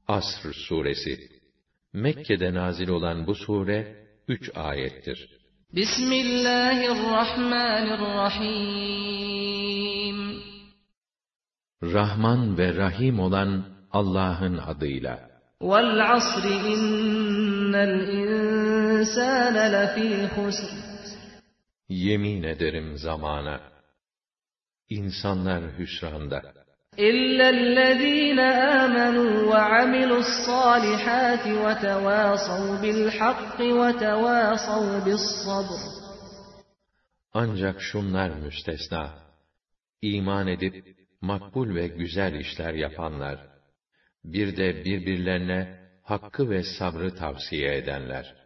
Asr suresi. Mekke'de nazil olan bu sure 3 ayettir. Bismillahirrahmanirrahim. Rahman ve Rahim olan Allah'ın adıyla. Vel asri innel insâne lefî husr. Yemin ederim zamana. İnsanlar hüsranda. İllellezîne âmenû ve amilussâlihâti ve tevâsav bilhakkı ve tevâsav bissabr. Ancak şunlar müstesna. İman edip makbul ve güzel işler yapanlar, bir de birbirlerine hakkı ve sabrı tavsiye edenler.